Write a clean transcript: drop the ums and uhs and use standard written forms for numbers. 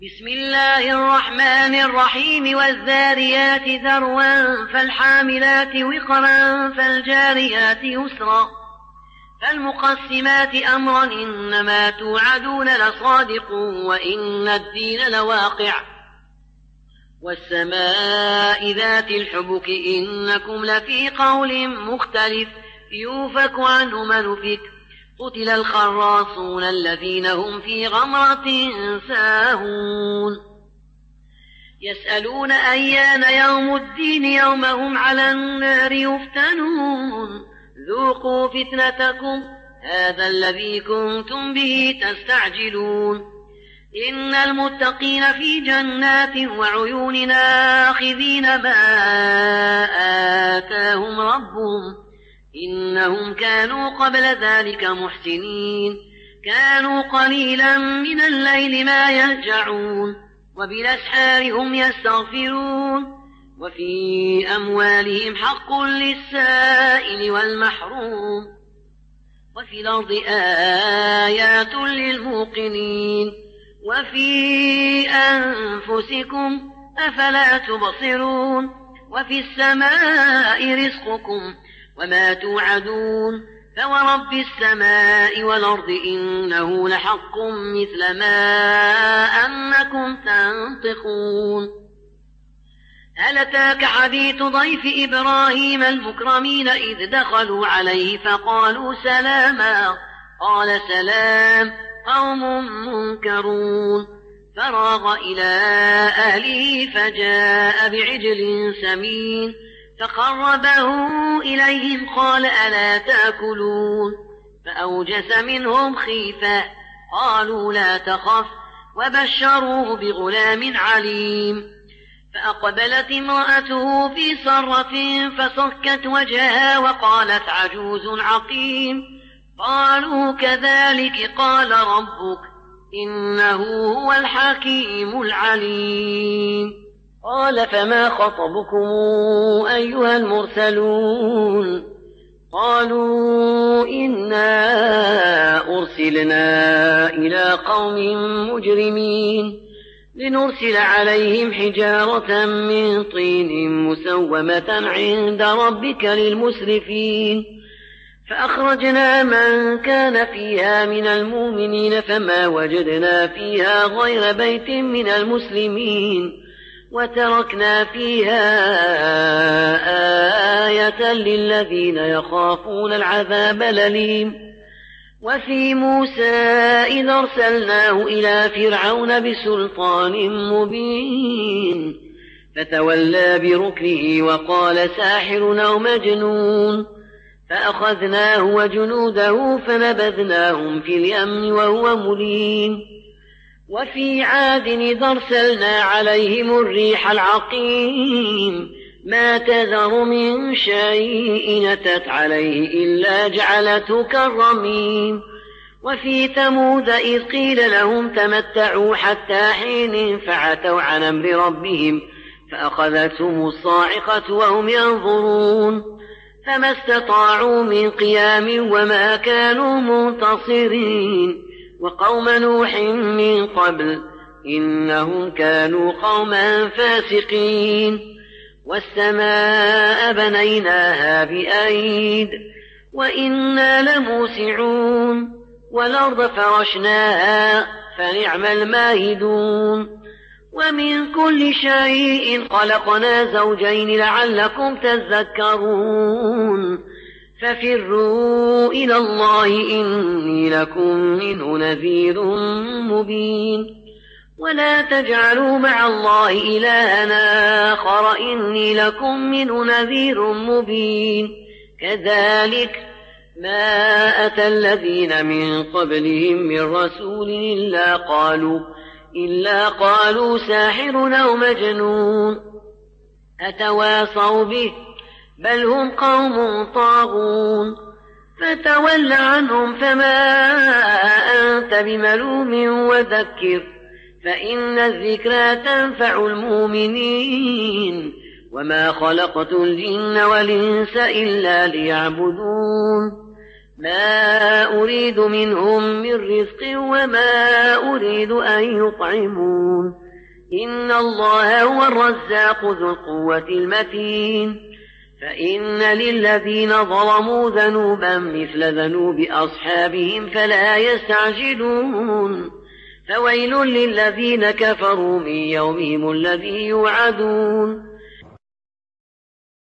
بسم الله الرحمن الرحيم والذاريات ذروا فالحاملات وقرا فالجاريات يسرا فالمقسمات أمرا إنما توعدون لصادق وإن الدين لواقع والسماء ذات الحبك إنكم لفي قول مختلف يوفك عنه من أفك قتل الخراصون الذين هم في غمرة ساهون يسألون أيان يوم الدين يوم هم على النار يفتنون ذوقوا فتنتكم هذا الذي كنتم به تستعجلون إن المتقين في جنات وعيون آخذين ما آتاهم ربهم إنهم كانوا قبل ذلك محسنين كانوا قليلا من الليل ما يهجعون وبالأسحار هم يستغفرون وفي أموالهم حق للسائل والمحروم وفي الأرض آيات للموقنين وفي أنفسكم أفلا تبصرون وفي السماء رزقكم وما توعدون فورب السماء والأرض إنه لحق مثل ما أنكم تنطقون هل أتاك حديث ضيف إبراهيم المكرمين إذ دخلوا عليه فقالوا سلاما قال سلام قوم منكرون فراغ إلى أهله فجاء بعجل سمين فقربه إليهم قال ألا تأكلون فأوجس منهم خيفة قالوا لا تخف وبشروه بغلام عليم فأقبلت امرأته في صرة فصكت وجهها وقالت عجوز عقيم قالوا كذلك قال ربك إنه هو الحكيم العليم قال فما خطبكم أيها المرسلون قالوا إنا أرسلنا إلى قوم مجرمين لنرسل عليهم حجارة من طين مسومة عند ربك للمسرفين فأخرجنا من كان فيها من المؤمنين فما وجدنا فيها غير بيت من المسلمين وتركنا فيها آية للذين يخافون العذاب الأليم وفي موسى إذ أرسلناه إلى فرعون بسلطان مبين فتولى بركنه وقال ساحر أو مجنون فأخذناه وجنوده فنبذناهم في اليم وهو مليم وفي عاد إذ أرسلنا عليهم الريح العقيم ما تذر من شيء أتت عليه إلا جعلته كالرميم وفي ثمود إذ قيل لهم تمتعوا حتى حين فعتوا عن أمر ربهم فأخذتهم الصاعقة وهم ينظرون فما استطاعوا من قيام وما كانوا منتصرين وقوم نوح من قبل إنهم كانوا قوما فاسقين والسماء بنيناها بأيد وإنا لموسعون والأرض فرشناها فنعم الماهدون ومن كل شيء خلقنا زوجين لعلكم تذكرون ففروا إلى الله إني لكم منه نذير مبين ولا تجعلوا مع الله إلها آخر إني لكم منه نذير مبين كذلك ما أتى الذين من قبلهم من رسول إلا قالوا ساحر أو مجنون أتواصوا به بل هم قوم طاغون فتول عنهم فما أنت بملوم وذكر فإن الذكرى تنفع المؤمنين وما خلقت الجن والإنس إلا ليعبدون ما أريد منهم من رزق وما أريد أن يطعمون إن الله هو الرزاق ذو القوة المتين فإن للذين ظلموا ذنوبا مثل ذنوب أصحابهم فلا يستعجلون فويل للذين كفروا من يومهم الذي يوعدون